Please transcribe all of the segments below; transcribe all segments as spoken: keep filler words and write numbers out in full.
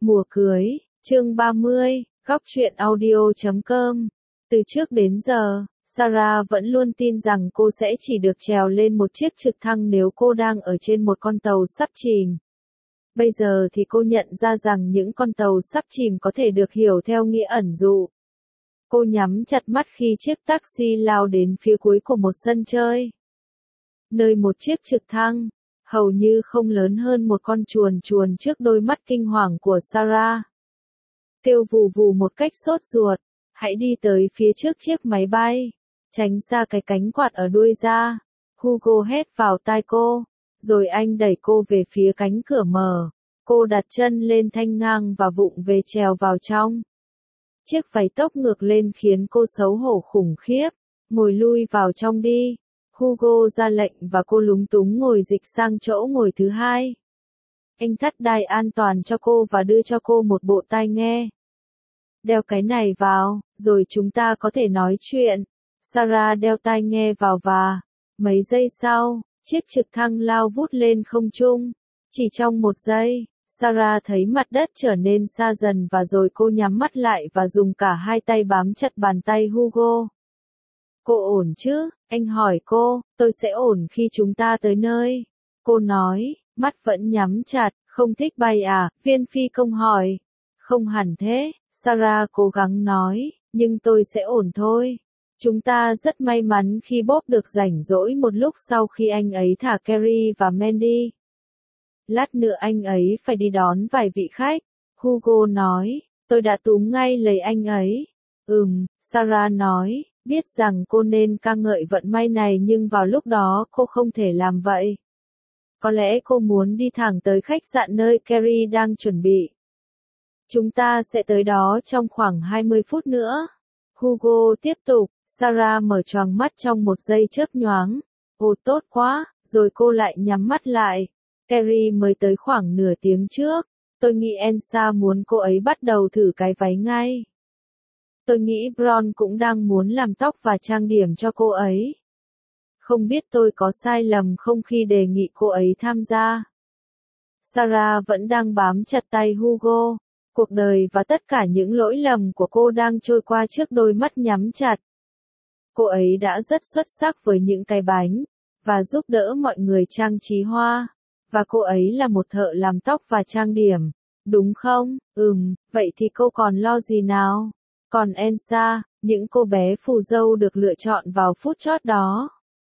Mùa cưới, chương ba mươi, góc truyện audio chấm com. Từ trước đến giờ, Sarah vẫn luôn tin rằng cô sẽ chỉ được trèo lên một chiếc trực thăng nếu cô đang ở trên một con tàu sắp chìm. Bây giờ thì cô nhận ra rằng những con tàu sắp chìm có thể được hiểu theo nghĩa ẩn dụ. Cô nhắm chặt mắt khi chiếc taxi lao đến phía cuối của một sân chơi. Nơi một chiếc trực thăng, hầu như không lớn hơn một con chuồn chuồn trước đôi mắt kinh hoàng của Sarah. Kêu vù vù một cách sốt ruột, hãy đi tới phía trước chiếc máy bay, tránh xa cái cánh quạt ở đuôi ra. Hugo hét vào tai cô, rồi anh đẩy cô về phía cánh cửa mở. Cô đặt chân lên thanh ngang và vụng về trèo vào trong. Chiếc váy tốc ngược lên khiến cô xấu hổ khủng khiếp. Ngồi lui vào trong đi. Hugo ra lệnh và cô lúng túng ngồi dịch sang chỗ ngồi thứ hai. Anh thắt đai an toàn cho cô và đưa cho cô một bộ tai nghe. Đeo cái này vào, rồi chúng ta có thể nói chuyện. Sarah đeo tai nghe vào và, mấy giây sau, chiếc trực thăng lao vút lên không trung. Chỉ trong một giây, Sarah thấy mặt đất trở nên xa dần và rồi cô nhắm mắt lại và dùng cả hai tay bám chặt bàn tay Hugo. Cô ổn chứ? Anh hỏi cô. Tôi sẽ ổn khi chúng ta tới nơi. Cô nói, mắt vẫn nhắm chặt. Không thích bay à? Viên phi công hỏi. Không hẳn thế, Sarah cố gắng nói, nhưng tôi sẽ ổn thôi. Chúng ta rất may mắn khi Bob được rảnh rỗi một lúc sau khi anh ấy thả Carrie và Mandy. Lát nữa anh ấy phải đi đón vài vị khách. Hugo nói, tôi đã túm ngay lời anh ấy. Ừm, Sarah nói, biết rằng cô nên ca ngợi vận may này nhưng vào lúc đó cô không thể làm vậy. Có lẽ cô muốn đi thẳng tới khách sạn nơi Carrie đang chuẩn bị. Chúng ta sẽ tới đó trong khoảng hai mươi phút nữa. Hugo tiếp tục, Sarah mở choàng mắt trong một giây chớp nhoáng. Ồ tốt quá, rồi cô lại nhắm mắt lại. Carrie mới tới khoảng nửa tiếng trước. Tôi nghĩ Elsa muốn cô ấy bắt đầu thử cái váy ngay. Tôi nghĩ Bron cũng đang muốn làm tóc và trang điểm cho cô ấy. Không biết tôi có sai lầm không khi đề nghị cô ấy tham gia. Sarah vẫn đang bám chặt tay Hugo. Cuộc đời và tất cả những lỗi lầm của cô đang trôi qua trước đôi mắt nhắm chặt. Cô ấy đã rất xuất sắc với những cái bánh, và giúp đỡ mọi người trang trí hoa. Và cô ấy là một thợ làm tóc và trang điểm, đúng không? Ừm, vậy thì cô còn lo gì nào? Còn Elsa, những cô bé phù dâu được lựa chọn vào phút chót đó.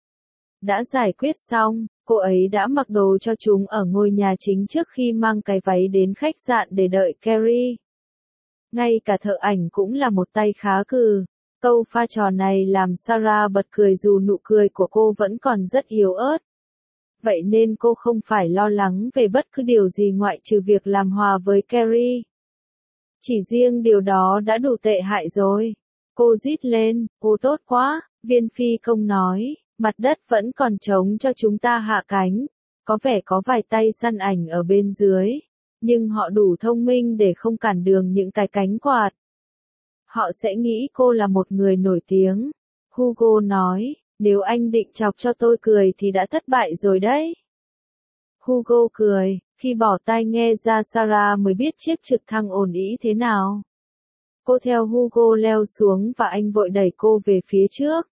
Đã giải quyết xong, cô ấy đã mặc đồ cho chúng ở ngôi nhà chính trước khi mang cái váy đến khách sạn để đợi Carrie. Ngay cả thợ ảnh cũng là một tay khá cừ. Câu pha trò này làm Sarah bật cười dù nụ cười của cô vẫn còn rất yếu ớt. Vậy nên cô không phải lo lắng về bất cứ điều gì ngoại trừ việc làm hòa với Carrie. Chỉ riêng điều đó đã đủ tệ hại rồi. Cô rít lên, ô tốt quá, viên phi công nói. Mặt đất vẫn còn trống cho chúng ta hạ cánh. Có vẻ có vài tay săn ảnh ở bên dưới. Nhưng họ đủ thông minh để không cản đường những cái cánh quạt. Họ sẽ nghĩ cô là một người nổi tiếng. Hugo nói, nếu anh định chọc cho tôi cười thì đã thất bại rồi đấy. Hugo cười, khi bỏ tai nghe ra Sarah mới biết chiếc trực thăng ổn ĩ thế nào. Cô theo Hugo leo xuống và anh vội đẩy cô về phía trước.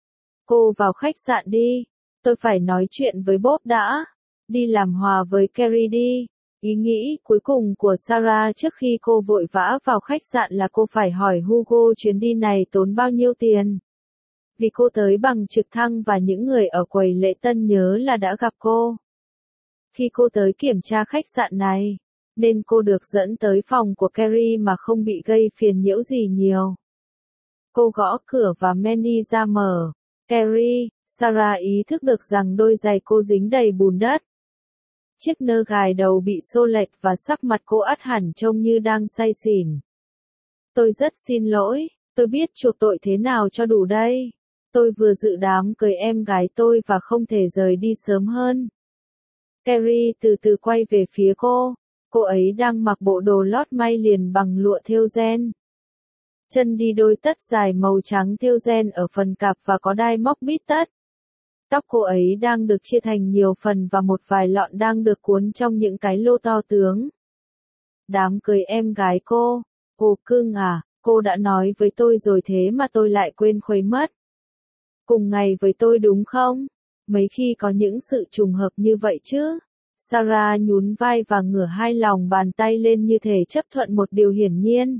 Cô vào khách sạn đi, tôi phải nói chuyện với Bob đã. Đi làm hòa với Carrie đi. Ý nghĩ cuối cùng của Sarah trước khi cô vội vã vào khách sạn là cô phải hỏi Hugo chuyến đi này tốn bao nhiêu tiền. Vì cô tới bằng trực thăng và những người ở quầy lễ tân nhớ là đã gặp cô. Khi cô tới kiểm tra khách sạn này, nên cô được dẫn tới phòng của Carrie mà không bị gây phiền nhiễu gì nhiều. Cô gõ cửa và Mandy ra mở. Carrie, Sarah ý thức được rằng đôi giày cô dính đầy bùn đất. Chiếc nơ gài đầu bị xô lệch và sắc mặt cô ắt hẳn trông như đang say xỉn. Tôi rất xin lỗi, tôi biết chuộc tội thế nào cho đủ đây. Tôi vừa dự đám cưới em gái tôi và không thể rời đi sớm hơn. Carrie từ từ quay về phía cô. Cô ấy đang mặc bộ đồ lót may liền bằng lụa thêu ren. Chân đi đôi tất dài màu trắng thêu ren ở phần cạp và có đai móc bít tất. Tóc cô ấy đang được chia thành nhiều phần và một vài lọn đang được cuốn trong những cái lô to tướng. Đám cưới em gái cô. Ồ cưng à, cô đã nói với tôi rồi thế mà tôi lại quên khuấy mất. Cùng ngày với tôi đúng không? Mấy khi có những sự trùng hợp như vậy chứ? Sarah nhún vai và ngửa hai lòng bàn tay lên như thể chấp thuận một điều hiển nhiên.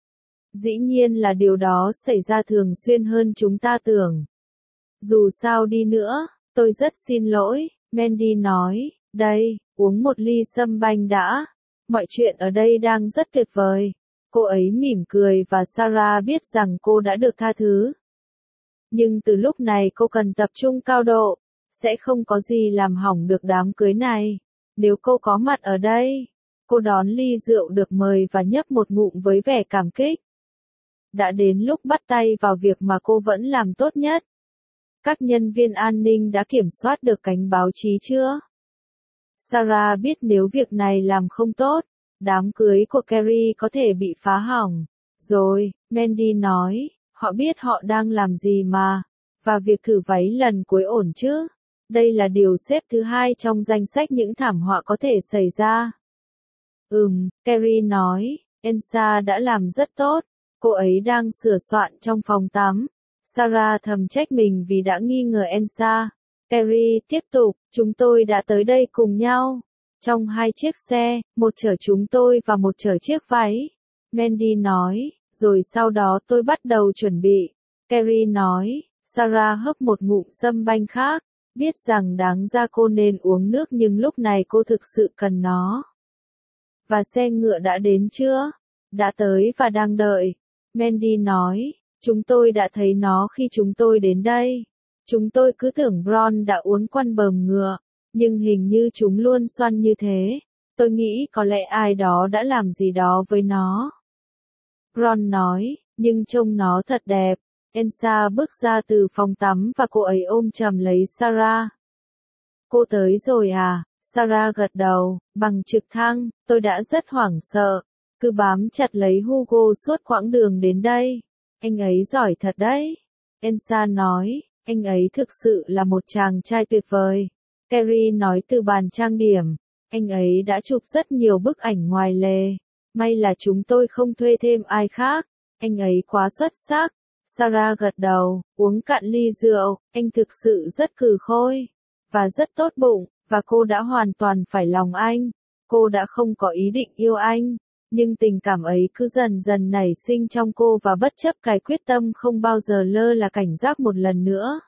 Dĩ nhiên là điều đó xảy ra thường xuyên hơn chúng ta tưởng. Dù sao đi nữa, tôi rất xin lỗi, Mandy nói, đây, uống một ly sâm banh đã. Mọi chuyện ở đây đang rất tuyệt vời. Cô ấy mỉm cười và Sarah biết rằng cô đã được tha thứ. Nhưng từ lúc này cô cần tập trung cao độ, sẽ không có gì làm hỏng được đám cưới này. Nếu cô có mặt ở đây, cô đón ly rượu được mời và nhấp một ngụm với vẻ cảm kích. Đã đến lúc bắt tay vào việc mà cô vẫn làm tốt nhất. Các nhân viên an ninh đã kiểm soát được cánh báo chí chưa? Sarah biết nếu việc này làm không tốt, đám cưới của Carrie có thể bị phá hỏng. Rồi, Mandy nói, họ biết họ đang làm gì mà. Và việc thử váy lần cuối ổn chứ? Đây là điều xếp thứ hai trong danh sách những thảm họa có thể xảy ra. Ừm, Carrie nói, Elsa đã làm rất tốt. Cô ấy đang sửa soạn trong phòng tắm. Sarah thầm trách mình vì đã nghi ngờ Elsa. Carrie tiếp tục, chúng tôi đã tới đây cùng nhau. Trong hai chiếc xe, một chở chúng tôi và một chở chiếc váy. Mandy nói, rồi sau đó tôi bắt đầu chuẩn bị. Carrie nói, Sarah hớp một ngụm sâm banh khác. Biết rằng đáng ra cô nên uống nước nhưng lúc này cô thực sự cần nó. Và xe ngựa đã đến chưa? Đã tới và đang đợi. Mandy nói, chúng tôi đã thấy nó khi chúng tôi đến đây. Chúng tôi cứ tưởng Bron đã uốn quăn bờm ngựa, nhưng hình như chúng luôn xoăn như thế. Tôi nghĩ có lẽ ai đó đã làm gì đó với nó. Bron nói, nhưng trông nó thật đẹp. Elsa bước ra từ phòng tắm và cô ấy ôm chầm lấy Sarah. Cô tới rồi à? Sarah gật đầu, bằng trực thăng, tôi đã rất hoảng sợ. Cứ bám chặt lấy Hugo suốt quãng đường đến đây. Anh ấy giỏi thật đấy. Elsa nói, anh ấy thực sự là một chàng trai tuyệt vời. Carrie nói từ bàn trang điểm, anh ấy đã chụp rất nhiều bức ảnh ngoài lề. May là chúng tôi không thuê thêm ai khác. Anh ấy quá xuất sắc. Sarah gật đầu, uống cạn ly rượu, anh thực sự rất cừ khôi. Và rất tốt bụng, và cô đã hoàn toàn phải lòng anh. Cô đã không có ý định yêu anh. Nhưng tình cảm ấy cứ dần dần nảy sinh trong cô và bất chấp cái quyết tâm không bao giờ lơ là cảnh giác một lần nữa.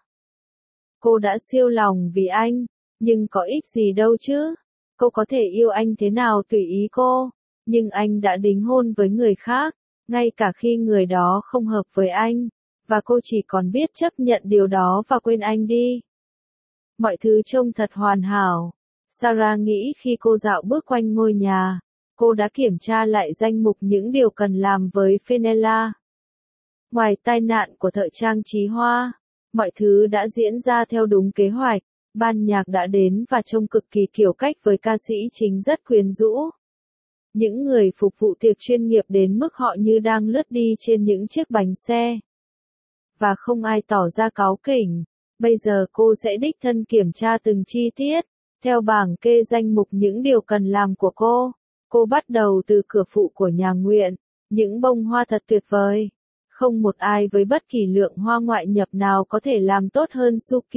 Cô đã siêu lòng vì anh, nhưng có ích gì đâu chứ. Cô có thể yêu anh thế nào tùy ý cô, nhưng anh đã đính hôn với người khác, ngay cả khi người đó không hợp với anh, và cô chỉ còn biết chấp nhận điều đó và quên anh đi. Mọi thứ trông thật hoàn hảo. Sarah nghĩ khi cô dạo bước quanh ngôi nhà. Cô đã kiểm tra lại danh mục những điều cần làm với Fenella. Ngoài tai nạn của thợ trang trí hoa, mọi thứ đã diễn ra theo đúng kế hoạch. Ban nhạc đã đến và trông cực kỳ kiểu cách với ca sĩ chính rất quyến rũ. Những người phục vụ tiệc chuyên nghiệp đến mức họ như đang lướt đi trên những chiếc bánh xe. Và không ai tỏ ra cáu kỉnh. Bây giờ cô sẽ đích thân kiểm tra từng chi tiết, theo bảng kê danh mục những điều cần làm của cô. Cô bắt đầu từ cửa phụ của nhà nguyện, những bông hoa thật tuyệt vời. Không một ai với bất kỳ lượng hoa ngoại nhập nào có thể làm tốt hơn Suki.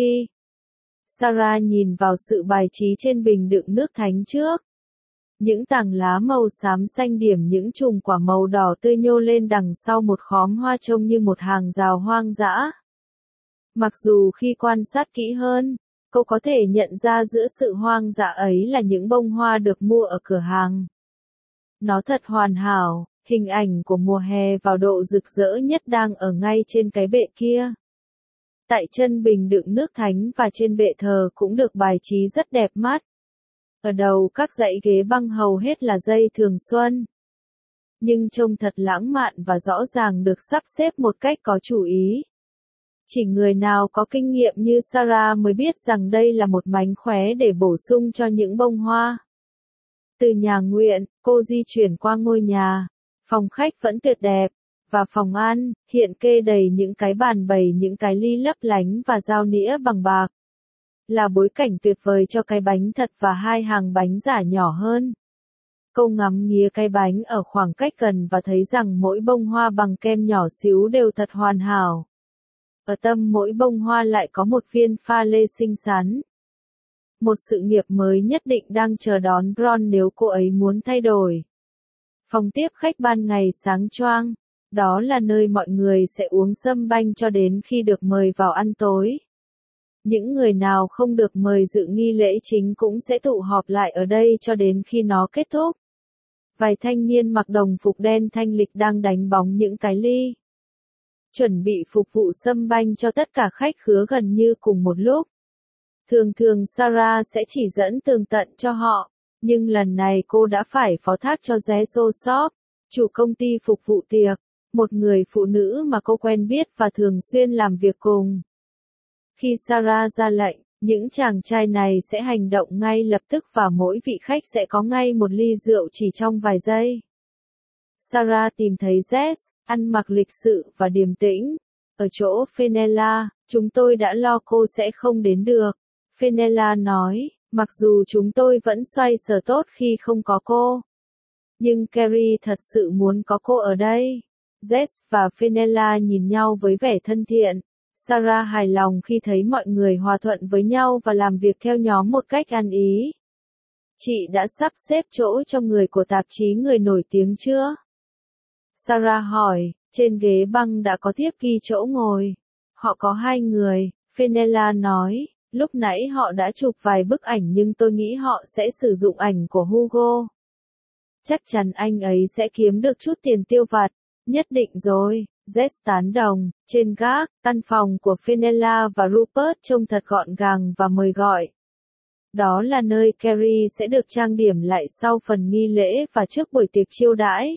Sarah nhìn vào sự bài trí trên bình đựng nước thánh trước. Những tảng lá màu xám xanh điểm những chùm quả màu đỏ tươi nhô lên đằng sau một khóm hoa trông như một hàng rào hoang dã. Mặc dù khi quan sát kỹ hơn, cô có thể nhận ra giữa sự hoang dã ấy là những bông hoa được mua ở cửa hàng. Nó thật hoàn hảo, hình ảnh của mùa hè vào độ rực rỡ nhất đang ở ngay trên cái bệ kia. Tại chân bình đựng nước thánh và trên bệ thờ cũng được bài trí rất đẹp mắt. Ở đầu các dãy ghế băng hầu hết là dây thường xuân. Nhưng trông thật lãng mạn và rõ ràng được sắp xếp một cách có chủ ý. Chỉ người nào có kinh nghiệm như Sarah mới biết rằng đây là một mánh khóe để bổ sung cho những bông hoa. Từ nhà nguyện, cô di chuyển qua ngôi nhà. Phòng khách vẫn tuyệt đẹp. Và phòng ăn, hiện kê đầy những cái bàn bày những cái ly lấp lánh và dao nĩa bằng bạc. Là bối cảnh tuyệt vời cho cái bánh thật và hai hàng bánh giả nhỏ hơn. Cô ngắm nghía cái bánh ở khoảng cách gần và thấy rằng mỗi bông hoa bằng kem nhỏ xíu đều thật hoàn hảo. Ở tâm mỗi bông hoa lại có một viên pha lê xinh xắn. Một sự nghiệp mới nhất định đang chờ đón Bron nếu cô ấy muốn thay đổi. Phòng tiếp khách ban ngày sáng choang, đó là nơi mọi người sẽ uống sâm banh cho đến khi được mời vào ăn tối. Những người nào không được mời dự nghi lễ chính cũng sẽ tụ họp lại ở đây cho đến khi nó kết thúc. Vài thanh niên mặc đồng phục đen thanh lịch đang đánh bóng những cái ly. Chuẩn bị phục vụ sâm banh cho tất cả khách khứa gần như cùng một lúc. Thường thường Sarah sẽ chỉ dẫn tường tận cho họ, nhưng lần này cô đã phải phó thác cho Jesso Shop, chủ công ty phục vụ tiệc, một người phụ nữ mà cô quen biết và thường xuyên làm việc cùng. Khi Sarah ra lệnh, những chàng trai này sẽ hành động ngay lập tức và mỗi vị khách sẽ có ngay một ly rượu chỉ trong vài giây. Sarah tìm thấy Jess, ăn mặc lịch sự và điềm tĩnh. Ở chỗ Fenella, chúng tôi đã lo cô sẽ không đến được. Fenella nói, mặc dù chúng tôi vẫn xoay sở tốt khi không có cô. Nhưng Carrie thật sự muốn có cô ở đây. Jess và Fenella nhìn nhau với vẻ thân thiện. Sarah hài lòng khi thấy mọi người hòa thuận với nhau và làm việc theo nhóm một cách ăn ý. Chị đã sắp xếp chỗ cho người của tạp chí người nổi tiếng chưa? Sarah hỏi, trên ghế băng đã có thiếp ghi chỗ ngồi. Họ có hai người, Fenella nói, lúc nãy họ đã chụp vài bức ảnh nhưng tôi nghĩ họ sẽ sử dụng ảnh của Hugo. Chắc chắn anh ấy sẽ kiếm được chút tiền tiêu vặt, nhất định rồi. Jess tán đồng, trên gác, căn phòng của Fenella và Rupert trông thật gọn gàng và mời gọi. Đó là nơi Carrie sẽ được trang điểm lại sau phần nghi lễ và trước buổi tiệc chiêu đãi.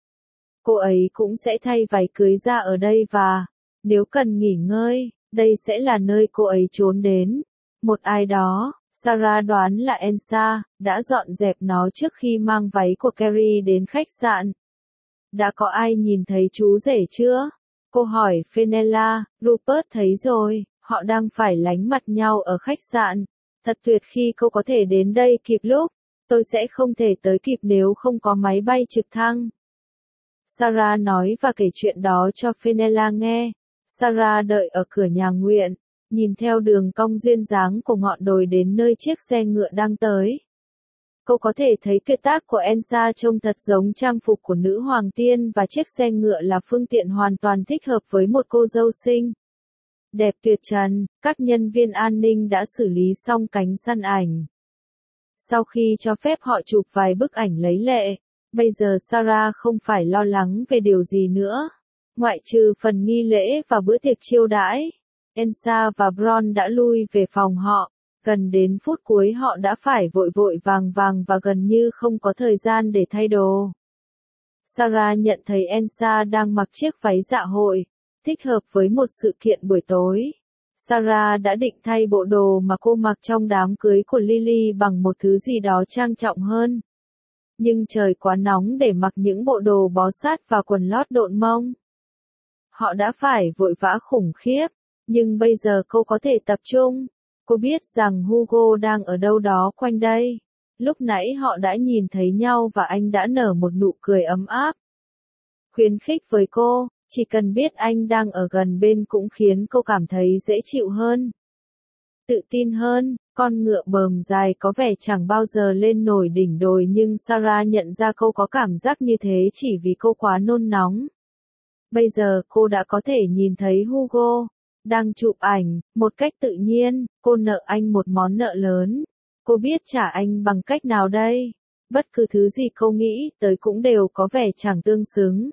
Cô ấy cũng sẽ thay váy cưới ra ở đây và, nếu cần nghỉ ngơi, đây sẽ là nơi cô ấy trốn đến. Một ai đó, Sarah đoán là Elsa, đã dọn dẹp nó trước khi mang váy của Carrie đến khách sạn. Đã có ai nhìn thấy chú rể chưa? Cô hỏi Fenella. Rupert thấy rồi, họ đang phải lánh mặt nhau ở khách sạn. Thật tuyệt khi cô có thể đến đây kịp lúc. Tôi sẽ không thể tới kịp nếu không có máy bay trực thăng. Sarah nói và kể chuyện đó cho Fenella nghe. Sarah đợi ở cửa nhà nguyện, nhìn theo đường cong duyên dáng của ngọn đồi đến nơi chiếc xe ngựa đang tới. Cô có thể thấy tuyệt tác của Elsa trông thật giống trang phục của nữ hoàng tiên và chiếc xe ngựa là phương tiện hoàn toàn thích hợp với một cô dâu xinh. Đẹp tuyệt trần, các nhân viên an ninh đã xử lý xong cánh săn ảnh. Sau khi cho phép họ chụp vài bức ảnh lấy lệ, bây giờ Sarah không phải lo lắng về điều gì nữa. Ngoại trừ phần nghi lễ và bữa tiệc chiêu đãi, Elsa và Bron đã lui về phòng họ. Gần đến phút cuối họ đã phải vội vội vàng vàng và gần như không có thời gian để thay đồ. Sarah nhận thấy Elsa đang mặc chiếc váy dạ hội, thích hợp với một sự kiện buổi tối. Sarah đã định thay bộ đồ mà cô mặc trong đám cưới của Lily bằng một thứ gì đó trang trọng hơn. Nhưng trời quá nóng để mặc những bộ đồ bó sát và quần lót độn mông. Họ đã phải vội vã khủng khiếp, nhưng bây giờ cô có thể tập trung. Cô biết rằng Hugo đang ở đâu đó quanh đây. Lúc nãy họ đã nhìn thấy nhau và anh đã nở một nụ cười ấm áp. Khuyến khích với cô, chỉ cần biết anh đang ở gần bên cũng khiến cô cảm thấy dễ chịu hơn. Tự tin hơn, con ngựa bờm dài có vẻ chẳng bao giờ lên nổi đỉnh đồi nhưng Sarah nhận ra cô có cảm giác như thế chỉ vì cô quá nôn nóng. Bây giờ cô đã có thể nhìn thấy Hugo đang chụp ảnh, một cách tự nhiên. Cô nợ anh một món nợ lớn. Cô biết trả anh bằng cách nào đây? Bất cứ thứ gì cô nghĩ tới cũng đều có vẻ chẳng tương xứng.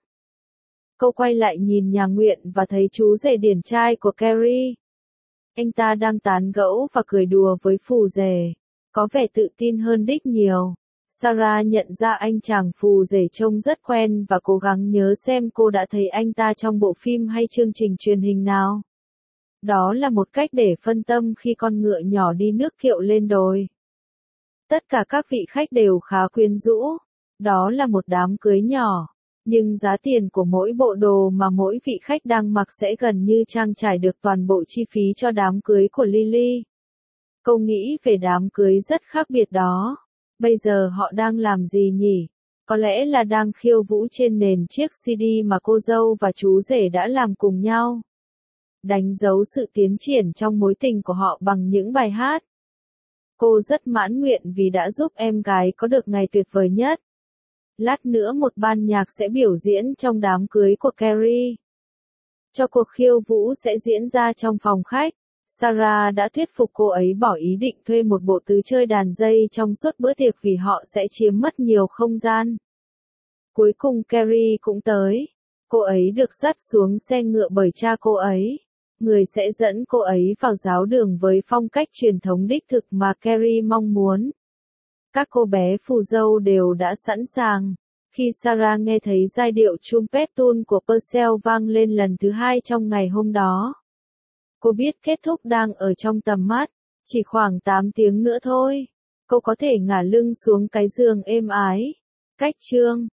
Cô quay lại nhìn nhà nguyện và thấy chú rể điển trai của Carrie. Anh ta đang tán gẫu và cười đùa với phù rể. Có vẻ tự tin hơn đích nhiều. Sarah nhận ra anh chàng phù rể trông rất quen và cố gắng nhớ xem cô đã thấy anh ta trong bộ phim hay chương trình truyền hình nào. Đó là một cách để phân tâm khi con ngựa nhỏ đi nước kiệu lên đồi. Tất cả các vị khách đều khá quyến rũ. Đó là một đám cưới nhỏ. Nhưng giá tiền của mỗi bộ đồ mà mỗi vị khách đang mặc sẽ gần như trang trải được toàn bộ chi phí cho đám cưới của Lily. Cô nghĩ về đám cưới rất khác biệt đó. Bây giờ họ đang làm gì nhỉ? Có lẽ là đang khiêu vũ trên nền chiếc xê đê mà cô dâu và chú rể đã làm cùng nhau. Đánh dấu sự tiến triển trong mối tình của họ bằng những bài hát. Cô rất mãn nguyện vì đã giúp em gái có được ngày tuyệt vời nhất. Lát nữa một ban nhạc sẽ biểu diễn trong đám cưới của Carrie. Cho cuộc khiêu vũ sẽ diễn ra trong phòng khách, Sarah đã thuyết phục cô ấy bỏ ý định thuê một bộ tứ chơi đàn dây trong suốt bữa tiệc vì họ sẽ chiếm mất nhiều không gian. Cuối cùng Carrie cũng tới. Cô ấy được dắt xuống xe ngựa bởi cha cô ấy, người sẽ dẫn cô ấy vào giáo đường với phong cách truyền thống đích thực mà Carrie mong muốn. Các cô bé phù dâu đều đã sẵn sàng. Khi Sarah nghe thấy giai điệu trumpet-tune của Purcell vang lên lần thứ hai trong ngày hôm đó, cô biết kết thúc đang ở trong tầm mắt, chỉ khoảng tám tiếng nữa thôi. Cô có thể ngả lưng xuống cái giường êm ái. Cách chương